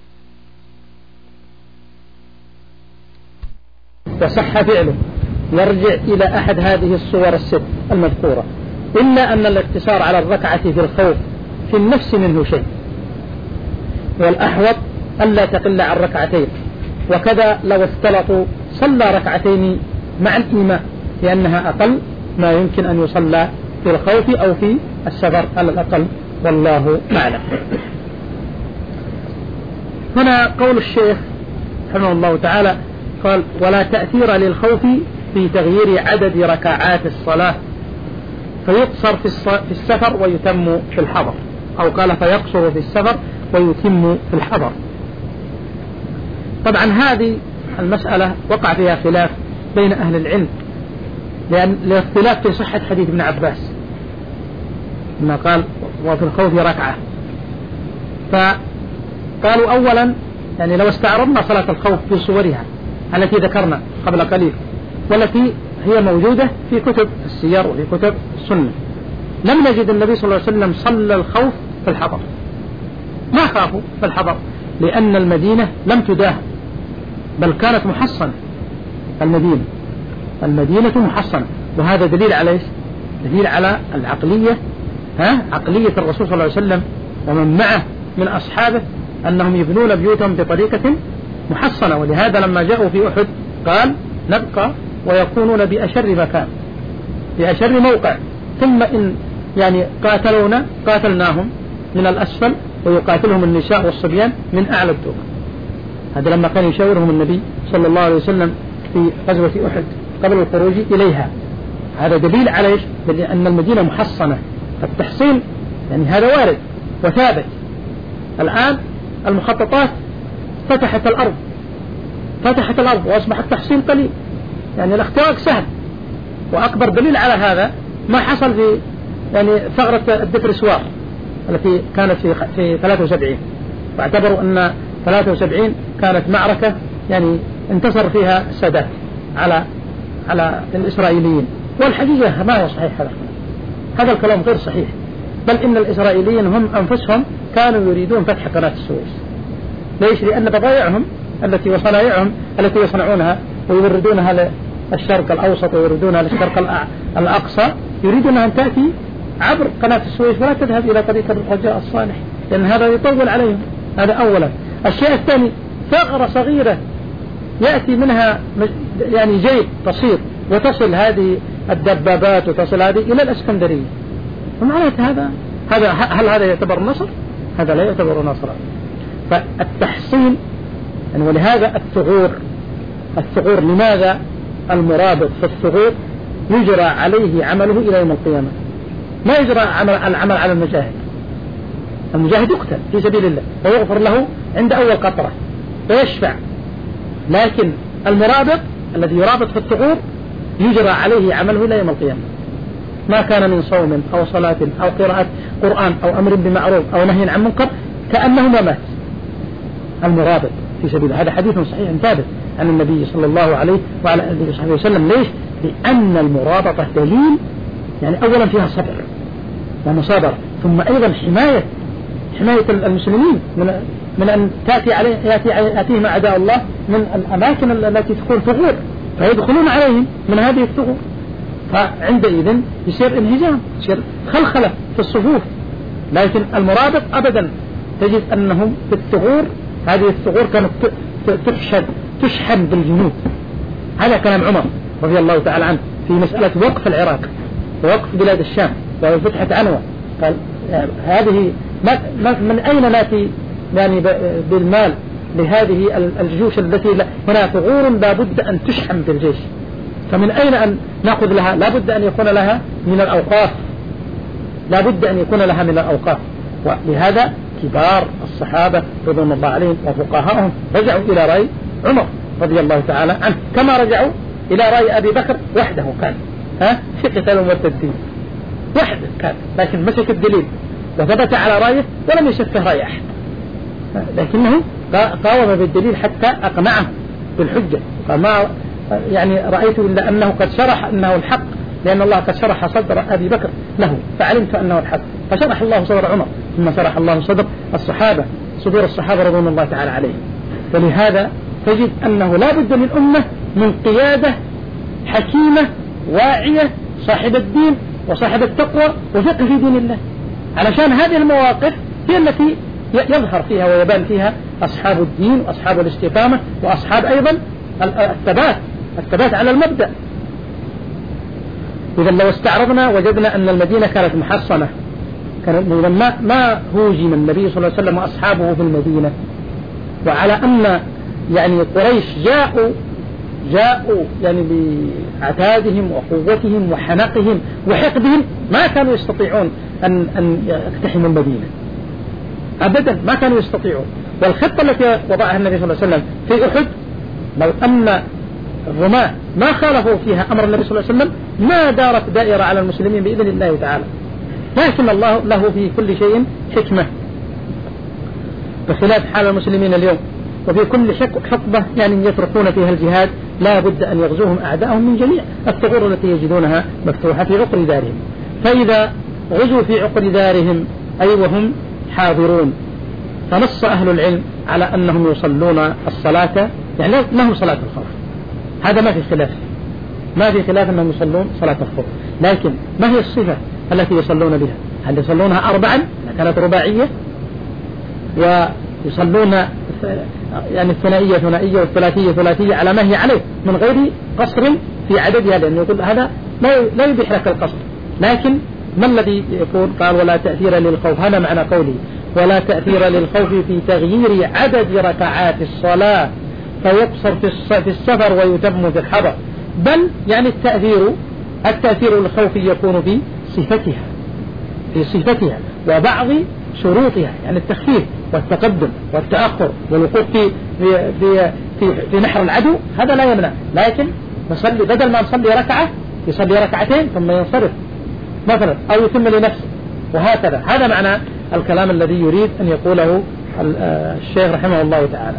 وصح فعله يرجع إلى أحد هذه الصور الست المذكورة، إلا أن الاقتصار على الركعة في الخوف في النفس منه شيء، والأحوط ألا تقل عن ركعتين. وكذا لو اختلطوا صلى ركعتين مع الإيماء، لأنها أقل ما يمكن أن يصلى في الخوف أو في السفر على الأقل، والله أعلم. هنا قول الشيخ رحمه الله تعالى قال: ولا تأثير للخوف في تغيير عدد ركعات الصلاة، فيقصر في السفر ويتم في الحضر، أو قال فيقصر في السفر ويتم في الحضر. طبعا هذه المسألة وقع فيها خلاف بين أهل العلم، لأن الاختلاف في صحة حديث ابن عباس لما قال وفي الخوف ركعة. فقالوا أولا يعني لو استعرضنا صلاة الخوف في صورها التي ذكرنا قبل قليل، والتي هي موجودة في كتب السير وفي كتب السنة، لم نجد النبي صلى الله عليه وسلم صلى الخوف في الحضر، ما خافوا في الحضر، لأن المدينة لم تداهم، بل كانت محصنة. المدينة المدينة محصنة، وهذا دليل على إيش؟ دليل على العقلية، ها عقلية الرسول صلى الله عليه وسلم ومن معه من أصحابه أنهم يبنون بيوتهم بطريقة محصنة. ولهذا لما جاءوا في أحد قال نبقى ويكونون بأشر مكان، بأشر موقع، ثم إن يعني قاتلونا قاتلناهم من الأسفل، ويقاتلهم النساء والصبيان من أعلى الدور. هذا لما كان يشاورهم النبي صلى الله عليه وسلم في غزوة أحد قبل الخروج إليها. هذا دليل على إيش؟ أن المدينة محصنة. التحصين يعني هذا وارد وثابت. الآن المخططات فتحت الأرض فتحت الأرض وأصبح التحصين قليل، يعني الاختراق سهل. وأكبر دليل على هذا ما حصل في يعني ثغرة الدبرسوار التي كانت في في ثلاثة وسبعين، واعتبروا أن ثلاثة وسبعين كانت معركة يعني انتصر فيها السادات على على الإسرائيليين، والحقيقة ما هو صحيح. هذا هذا الكلام غير صحيح، بل إن الإسرائيليين هم أنفسهم كانوا يريدون فتح قناة السويس. ليش؟ لأن بضائعهم التي وصنائعهم التي يصنعونها ويوردونها للشرق الأوسط ويوردونها للشرق الأقصى يريدونها أن تأتي عبر قناة السويس ولا تذهب إلى طريق الرجاء الصالح، لأن هذا يطول عليهم. هذا أولا. الشيء الثاني ثغرة صغيرة يأتي منها يعني جيب تصير وتصل هذه الدبابات وتصل هذه إلى الإسكندرية. فمعناته هذا هذا هل هذا يعتبر نصر؟ هذا لا يعتبر نصرا. فالتحصين يعني ولهذا الثغور الثغور لماذا المرابط في الثغور يجرى عليه عمله إلى يوم القيامة، ما يجرى عمل العمل على المجاهد. المجاهد يقتل في سبيل الله ويغفر له عند أول قطرة ويشفع، لكن المرابط الذي يرابط في الثغور يجرى عليه عمله إلى يوم القيامة، ما كان من صوم أو صلاة أو قراءة قرآن أو أمر بمعروف أو نهي عن منكر كأنه ما مات. المرابط في سبيل الله، هذا حديث صحيح ثابت عن النبي صلى الله عليه وعلى آله وصحبه وسلم. ليش؟ لأن المرابطة دليل يعني أولا فيها صبر ومصابرة، ثم أيضا حماية حماية المسلمين من من أن تأتي عليه يأتي يأتيهم أعداء الله من الأماكن التي تكون ثغور فيدخلون عليهم من هذه الثغور، فعندئذ يصير انهزام، يصير خلخلة في الصفوف. لكن المرابط أبدا تجد أنهم في الثغور، هذه الثغور كانت تحشد تشحن بالجنود. هذا كلام عمر رضي الله تعالى عنه في مسألة وقف العراق ووقف بلاد الشام وفتحة عنوة. قال هذه من أين نأتي يعني بالمال لهذه الجيوش التي هنا ثغور لا بد أن تشحن بالجيش، فمن أين أن نأخذ لها؟ لا بد أن يكون لها من الأوقاف، لا بد أن يكون لها من الأوقاف. ولهذا كبار الصحابة رضوان الله عليهم وفقهاءهم رجعوا إلى رأي عمر رضي الله تعالى عنه، كما رجعوا إلى رأي أبي بكر وحده كان ها في قتال المرتدين وحده كان، لكن مسك الدليل وثبت على رأيه ولم يشفه رأي أحد، لكنه قاوم بالدليل حتى أقنعه بالحجة. فما يعني رأيت إلا أنه قد شرح أنه الحق، لأن الله قد شرح صدر أبي بكر له فعلمت أنه الحق، فشرح الله صدر عمر ثم شرح الله صدر الصحابة صدور الصحابة رضوان الله تعالى عليهم. ولهذا تجد أنه لا بد للأمة من قيادة حكيمة واعية صاحب الدين وصاحب التقوى وفقه في دين الله، علشان هذه المواقف هي التي يظهر فيها ويبان فيها أصحاب الدين وأصحاب الاستقامة وأصحاب أيضا الثبات الثبات على المبدأ. إذا لو استعرضنا وجدنا أن المدينة كانت محصنة، كانت ما ما هوجم النبي صلى الله عليه وسلم وأصحابه في المدينة، وعلى أن يعني قريش جاءوا جاءوا يعني بعتادهم وقوتهم وحنقهم وحقدهم ما كانوا يستطيعون أن أن يقتحموا المدينة أبدا، ما كانوا يستطيعون. والخطة التي وضعها النبي صلى الله عليه وسلم في أحد لو أن الرماة ما خالفوا فيها أمر النبي صلى الله عليه وسلم ما دارت دائرة على المسلمين بإذن الله تعالى. لكن الله له في كل شيء حكمة، بخلاف حال المسلمين اليوم. وفي كل حقبة يعني يتركون فيها الجهاد لا بد أن يغزوهم أعداءهم من جميع الثغور التي يجدونها مفتوحة في عقر دارهم. فإذا غزوا في عقر دارهم أي وهم حاضرون، فنص أهل العلم على أنهم يصلون الصلاة، يعني لهم صلاة الخوف، هذا ما في خلاف، ما في خلاف أنهم يصلون صلاة الخوف. لكن ما هي الصفة التي يصلون بها؟ هل يصلونها أربعا كانت رباعية، ويصلون يعني الثنائية ثنائية والثلاثية ثلاثية على ما هي عليه من غير قصر في عددها، لأنه يقول هذا لا يبيح لك القصر. لكن ما الذي يقول؟ قال ولا تأثير للخوف، هذا معنى قوله ولا تأثير للخوف في تغيير عدد ركعات الصلاة فيقصر في السفر ويتم في الحضر، بل يعني التأثير التأثير الخوفي يكون في صفتها في صفتها وبعض شروطها، يعني التخفيف والتقدم والتأخر والوقوف في في في في, في نحر العدو، هذا لا يمنع. لكن نصلي بدل ما نصلي ركعة يصلي ركعتين ثم ينصرف مثلا أو يتم لنفسه، وهكذا. هذا معنى الكلام الذي يريد أن يقوله الشيخ رحمه الله تعالى.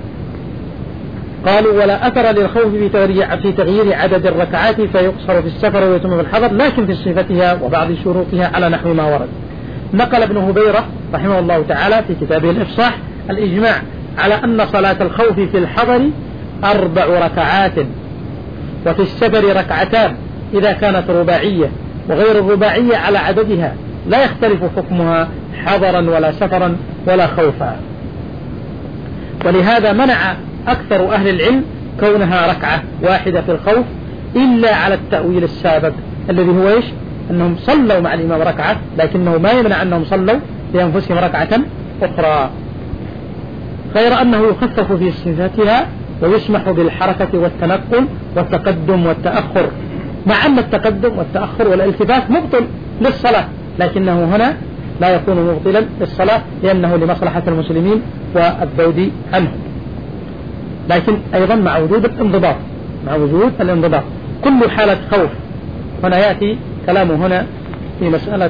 قالوا ولا أثر للخوف في تغيير, في تغيير عدد الركعات فيقصر في السفر ويتم في الحضر، لكن في صفتها وبعض شروطها على نحو ما ورد. نقل ابن هبيرة رحمه الله تعالى في كتابه الإفصاح الإجماع على أن صلاة الخوف في الحضر أربع ركعات، وفي السفر ركعتان إذا كانت رباعية، وغير الرباعية على عددها لا يختلف حكمها حضرا ولا سفرا ولا خوفا. ولهذا منع أكثر أهل العلم كونها ركعة واحدة في الخوف إلا على التأويل السابق الذي هو إيش؟ أنهم صلوا مع الإمام ركعة، لكنه ما يمنع أنهم صلوا لأنفسهم ركعة أخرى، غير أنه يخفف في صفتها ويسمح بالحركة والتنقل والتقدم والتأخر، مع أن التقدم والتأخر والالتفات مبطل للصلاة، لكنه هنا لا يكون مبطلا للصلاة لأنه لمصلحة المسلمين والذود عنهم. لكن أيضا مع وجود الانضباط مع وجود الانضباط كل حالة خوف. هنا يأتي كلامه هنا في مسألة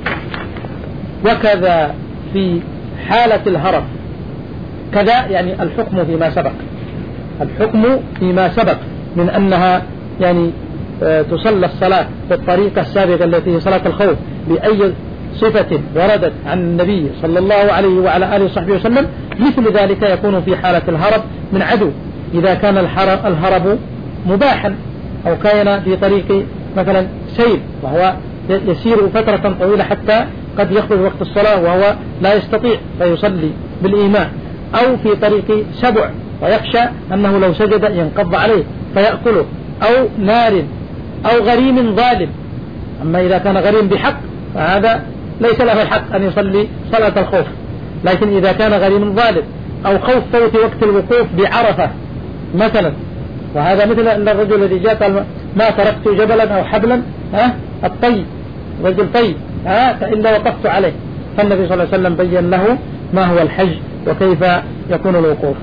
وكذا في حالة الهرب، كذا يعني الحكم فيما سبق، الحكم فيما سبق من أنها يعني تصلى الصلاة بالطريقة السابقة التي هي صلاة الخوف بأي صفة وردت عن النبي صلى الله عليه وعلى آله وصحبه وسلم، مثل ذلك يكون في حالة الهرب من عدو، إذا كان الهرب مباحا أو كان في طريق مثلا سير وهو يسير فترة طويلة حتى قد يخرج وقت الصلاة وهو لا يستطيع فيصلي بالإيماء، أو في طريق سبع ويخشى أنه لو سجد ينقض عليه فيأكله، أو نار، أو غريم ظالم. أما إذا كان غريم بحق فهذا ليس له الحق أن يصلي صلاة الخوف، لكن إذا كان غريم ظالم أو خوف فوت وقت الوقوف بعرفة مثلا، وهذا مثل أن الرجل الذي جاء قال ما تركت جبلا أو حبلا ها الطي رجل طي ها فإلا وقفت عليه، فالنبي صلى الله عليه وسلم بين له ما هو الحج وكيف يكون الوقوف.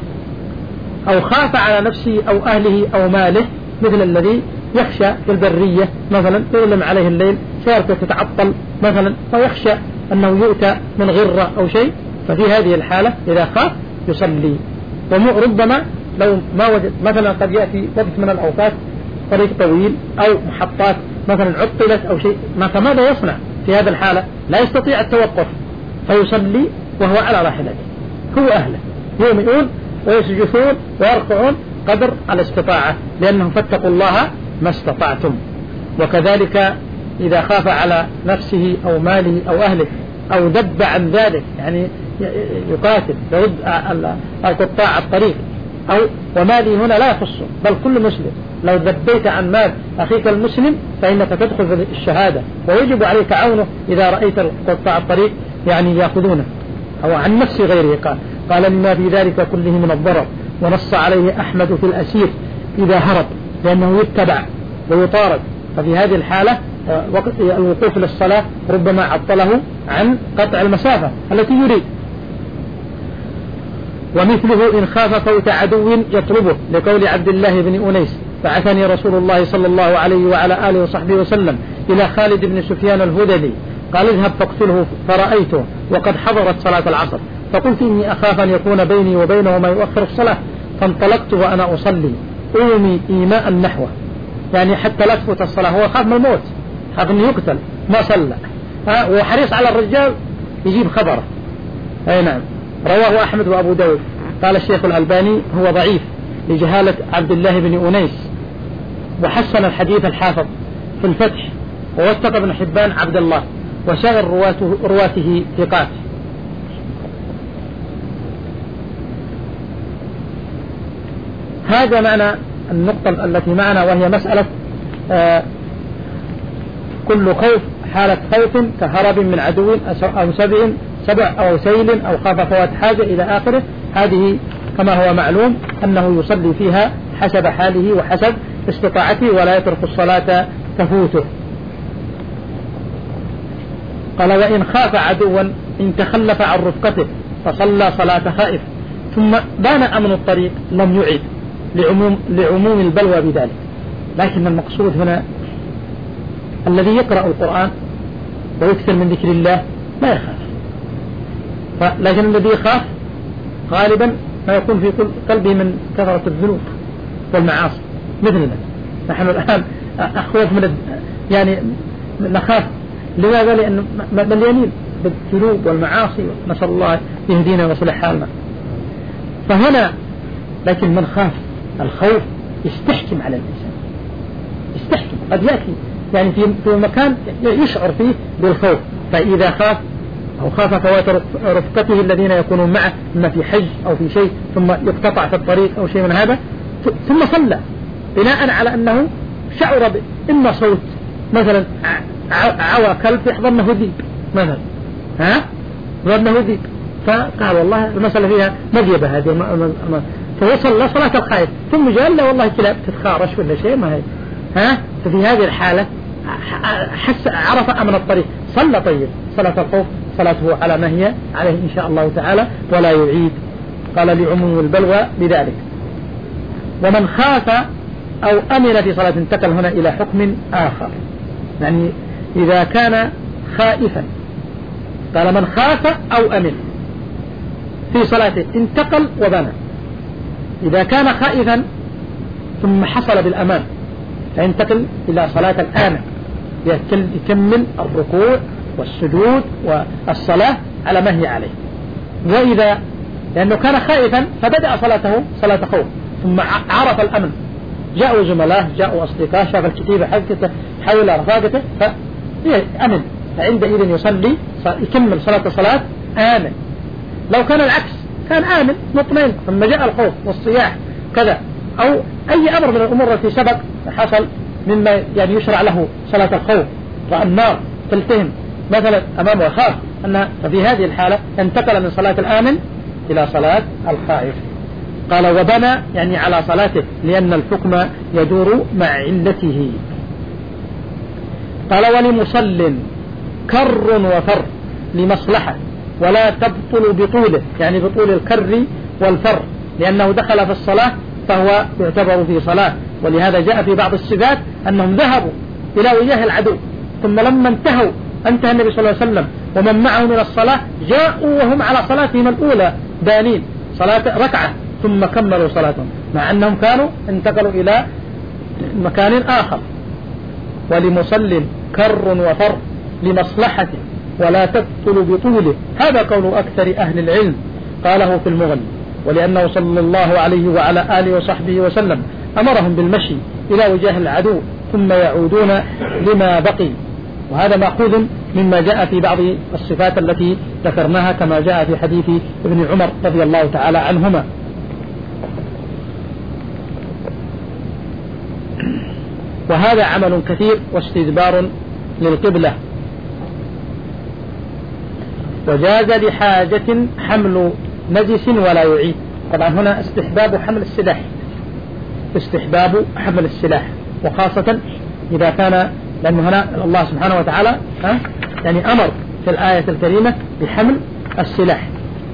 أو خاف على نفسه أو أهله أو ماله، مثل الذي يخشى في البرية مثلا يظلم عليه الليل سيارته تتعطل مثلا فيخشى أنه يؤتى من غرة أو شيء، ففي هذه الحالة إذا خاف يصلي. وربما لو ما وجد مثلا قد يأتي وقت من الأوقات طريق طويل أو محطات مثلا عطلت أو شيء، فماذا يصنع في هذا الحالة؟ لا يستطيع التوقف فيصلي وهو على راحلته هو أهله يومئون ويسجدون ويركعون قدر الاستطاعة، لأنهم فاتقوا الله ما استطعتم. وكذلك إذا خاف على نفسه أو ماله أو أهله أو دب عن ذلك، يعني يقاتل يرد قطاع الطريق، أو ومالي هنا لا يخصه بل كل مسلم، لو ذبيت عن مال أخيك المسلم فإنك تدخل في الشهادة ويجب عليك عونه إذا رأيت قطاع الطريق يعني يأخذونه. أو عن نفس غيره قال قال لما في ذلك كله من الضرر. ونص عليه أحمد في الأسير إذا هرب لأنه يتبع ويطارد، ففي هذه الحالة وقت الوقوف للصلاة ربما عطله عن قطع المسافة التي يريد. ومثله إن خاف فوت عدو يطلبه، لقول عبد الله بن أنيس بعثني رسول الله صلى الله عليه وعلى آله وصحبه وسلم إلى خالد بن سفيان الهذلي قال اذهب فاقتله، فرأيته وقد حضرت صلاة العصر، فقلت إني أخاف أن يكون بيني وبينه ما يؤخر الصلاة، فانطلقت وأنا أصلي أومي إيماء نحوه، يعني حتى لا تفوت الصلاة، هو خاف من الموت، خاف أنه يقتل ما صلى، وحريص على الرجال يجيب خبره. أي نعم. رواه أحمد وأبو داود. قال الشيخ الألباني هو ضعيف لجهالة عبد الله بن أنيس، وحسن الحديث الحافظ في الفتح، ووثق ابن حبان عبد الله، وسائر رواته, رواته ثقات. هذا معنى النقطة التي معنا، وهي مسألة آه كل خوف حالة خوف كهرب من عدو أو سبع سبع أو سيل أو خاف فوات حاجة إلى آخره، هذه كما هو معلوم أنه يصلي فيها حسب حاله وحسب استطاعته ولا يترك الصلاة تفوته. قال وإن خاف عدوا إن تخلف عن رفقته فصلى صلاة خائف ثم بان أمن الطريق لم يعيد لعموم, لعموم البلوى بذلك. لكن المقصود هنا الذي يقرأ القرآن ويكثر من ذكر الله لا يخاف، لكن الذي يخاف غالبا ما يكون في قلبه من كثرة الذنوب والمعاصي مثلنا نحن الآن أخوف من يعني نخاف. لماذا؟ لأن مليانين بالذنوب والمعاصي، نسأل الله يهدينا ويصلح حالنا. فهنا لكن من خاف الخوف يستحكم على الإنسان، يستحكم قد يأتي يعني في مكان يشعر فيه بالخوف، فإذا خاف أو خاف فوات رفقته الذين يكونون معه إما في حج أو في شيء ثم يقتطع في الطريق أو شيء من هذا ثم صلى بناء على أنه شعر إما صوت مثلا عوى كلب يحضرنه ذيب مثلا ها ظنه ذيب، فقال والله المسألة فيها مذيبة هذه، فوصل صلاة الخائف ثم قال لا والله كلاب تتخارش ولا شيء ما هي ها. ففي هذه الحالة حس عرف أمن الطريق صلى طيب صلاة الخوف صلاته على ما هي عليه إن شاء الله تعالى ولا يعيد. قال لعموم البلوى بذلك. ومن خاف أو أمن في صلاة انتقل هنا إلى حكم آخر، يعني إذا كان خائفا قال من خاف أو أمن في صلاته انتقل وبنى، إذا كان خائفا ثم حصل بالأمان فينتقل إلى صلاة الآمن، يكمل الركوع والسجود والصلاة على ما هي عليه. وإذا لأنه كان خائفا فبدأ صلاته صلاة خوف ثم عرف الأمن، جاءوا زملائه جاءوا أصدقاء شاف الكتيبة حقته حول رفاقته فأمن، فعندئذ يصلي يكمل صلاة صلاة آمن. لو كان العكس كان آمن مطمئن ثم جاء الخوف والصياح كذا أو أي أمر من الأمور التي سبق حصل مما يعني يشرع له صلاة الخوف، رأى النار تلتهم مثلا أمامه وخاف أن في هذه الحالة انتقل من صلاة الآمن إلى صلاة الخائف. قال وبنى يعني على صلاته لأن الحكم يدور مع علته. قال ولمصل كر وفر لمصلحة ولا تبطل بطوله، يعني بطول الكر والفر، لأنه دخل في الصلاة فهو يعتبر في صلاة. ولهذا جاء في بعض الصفات أنهم ذهبوا إلى وجاه العدو ثم لما انتهوا انتهى النبي صلى الله عليه وسلم ومن معه من الصلاة جاءوا وهم على صلاتهم الأولى دانين صلاة ركعة ثم كملوا صلاتهم مع أنهم كانوا انتقلوا إلى مكان آخر. ولمصل كر وفر لمصلحة ولا تبطل بطوله، هذا قول أكثر أهل العلم. قاله في المغني ولأنه صلى الله عليه وعلى آله وصحبه وسلم أمرهم بالمشي إلى وجاه العدو ثم يعودون لما بقي، وهذا مأخوذ مما جاء في بعض الصفات التي ذكرناها كما جاء في حديث ابن عمر رضي الله تعالى عنهما. وهذا عمل كثير واستدبار للقبلة. وجاز لحاجة حمل نجس ولا يعيد. طبعا هنا استحباب حمل السلاح، استحباب حمل السلاح، وخاصة إذا كان لأن هنا الله سبحانه وتعالى ها يعني أمر في الآية الكريمة بحمل السلاح،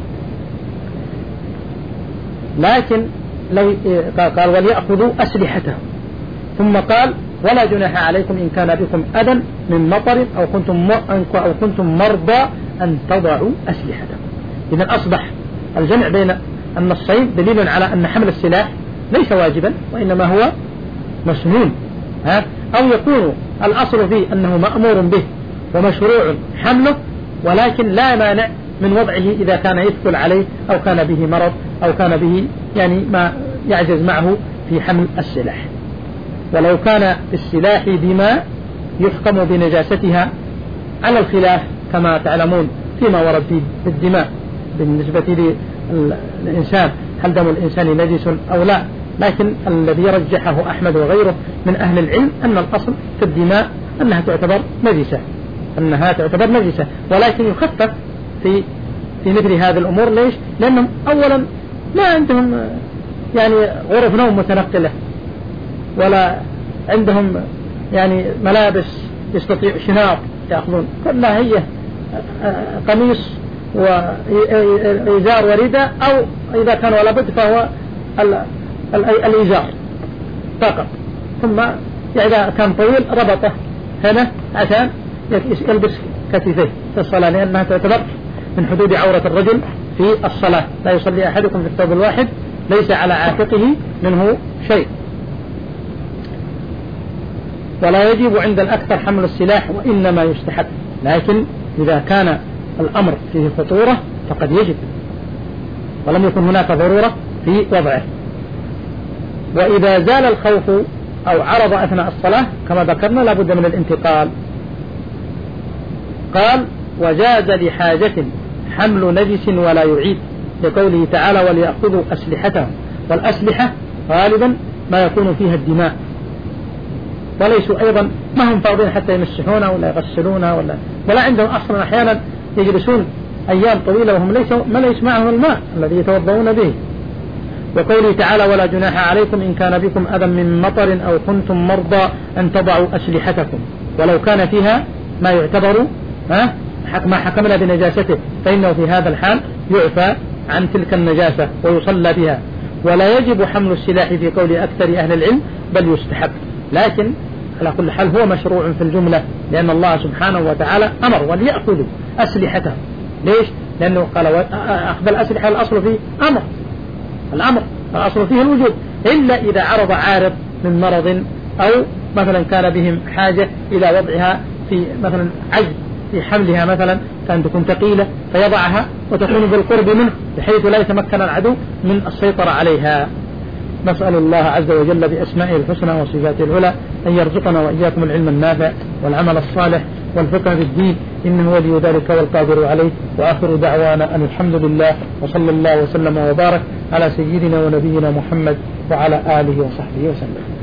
لكن لو قال وليأخذوا أسلحتهم ثم قال ولا جناح عليكم إن كان بكم أذى من مطر أو كنتم أو كنتم مرضى أن تضعوا أسلحتكم. إذا أصبح الجمع بين النصين دليل على أن حمل السلاح ليس واجبا وإنما هو مسنون، ها أو يكون الأصل فيه أنه مأمور به ومشروع حمله، ولكن لا مانع من وضعه إذا كان يثقل عليه أو كان به مرض أو كان به يعني ما يعجز معه في حمل السلاح. ولو كان السلاح بما يحكم بنجاستها على الخلاف كما تعلمون فيما ورد في الدماء بالنسبة للإنسان، هل دم الإنسان نجس أو لا، لكن الذي رجحه أحمد وغيره من أهل العلم أن الأصل في الدماء أنها تعتبر نجسة، أنها تعتبر نجسة، ولكن يخفف في في مثل هذه الأمور. ليش؟ لأنهم أولا ما عندهم يعني غرف نوم متنقلة ولا عندهم يعني ملابس يستطيع شناط يأخذون، كلها هي قميص وإزار ورداء، أو إذا كان ولا بد فهو الإزار فقط، ثم إذا كان طويل ربطه هنا عشان يلبس كتفيه في الصلاة، لأنها تعتبر من حدود عورة الرجل في الصلاة. لا يصلي أحدكم في الثوب الواحد ليس على عاتقه منه شيء. ولا يجب عند الأكثر حمل السلاح وإنما يستحب، لكن إذا كان الأمر فيه خطورة فقد يجب ولم يكن هناك ضرورة في وضعه. وإذا زال الخوف أو عرض أثناء الصلاة كما ذكرنا لابد من الانتقال. قال وجاز لحاجة حمل نجس ولا يعيد لقوله تعالى وليأخذوا أسلحتهم، والأسلحة غالبا ما يكون فيها الدماء، وليسوا أيضا ما هم فاضين حتى يمسحونها ولا يغسلونها ولا ولا عندهم أصلا، أحيانا يجلسون أيام طويلة وهم ليس ما ليس معهم الماء الذي يتوضؤون به. وقوله تعالى ولا جناح عليكم إن كان بكم أذى من مطر أو كنتم مرضى أن تضعوا أسلحتكم، ولو كان فيها ما يعتبر ها ما حكمنا بنجاسته فإنه في هذا الحال يعفى عن تلك النجاسة ويصلى بها. ولا يجب حمل السلاح في قول أكثر أهل العلم بل يستحب، لكن على كل حال هو مشروع في الجملة، لأن الله سبحانه وتعالى أمر وليأخذوا أسلحتهم. ليش؟ لأنه قال أخذ الأسلحة الأصل فيه أمر، الأمر الأصل فيه الوجوب، إلا إذا عرض عارض من مرض أو مثلا كان بهم حاجة إلى وضعها في مثلا عجز في حملها، مثلا كان تكون ثقيلة فيضعها وتكون بالقرب منه بحيث لا يتمكن العدو من السيطرة عليها. نسأل الله عز وجل بأسمائه الحسنى وصفاته العلى أن يرزقنا وإياكم العلم النافع والعمل الصالح والفقه في الدين، إنه ولي ذلك والقادر عليه. وآخر دعوانا أن الحمد لله، وصلى الله وسلم وبارك على سيدنا ونبينا محمد وعلى آله وصحبه وسلم.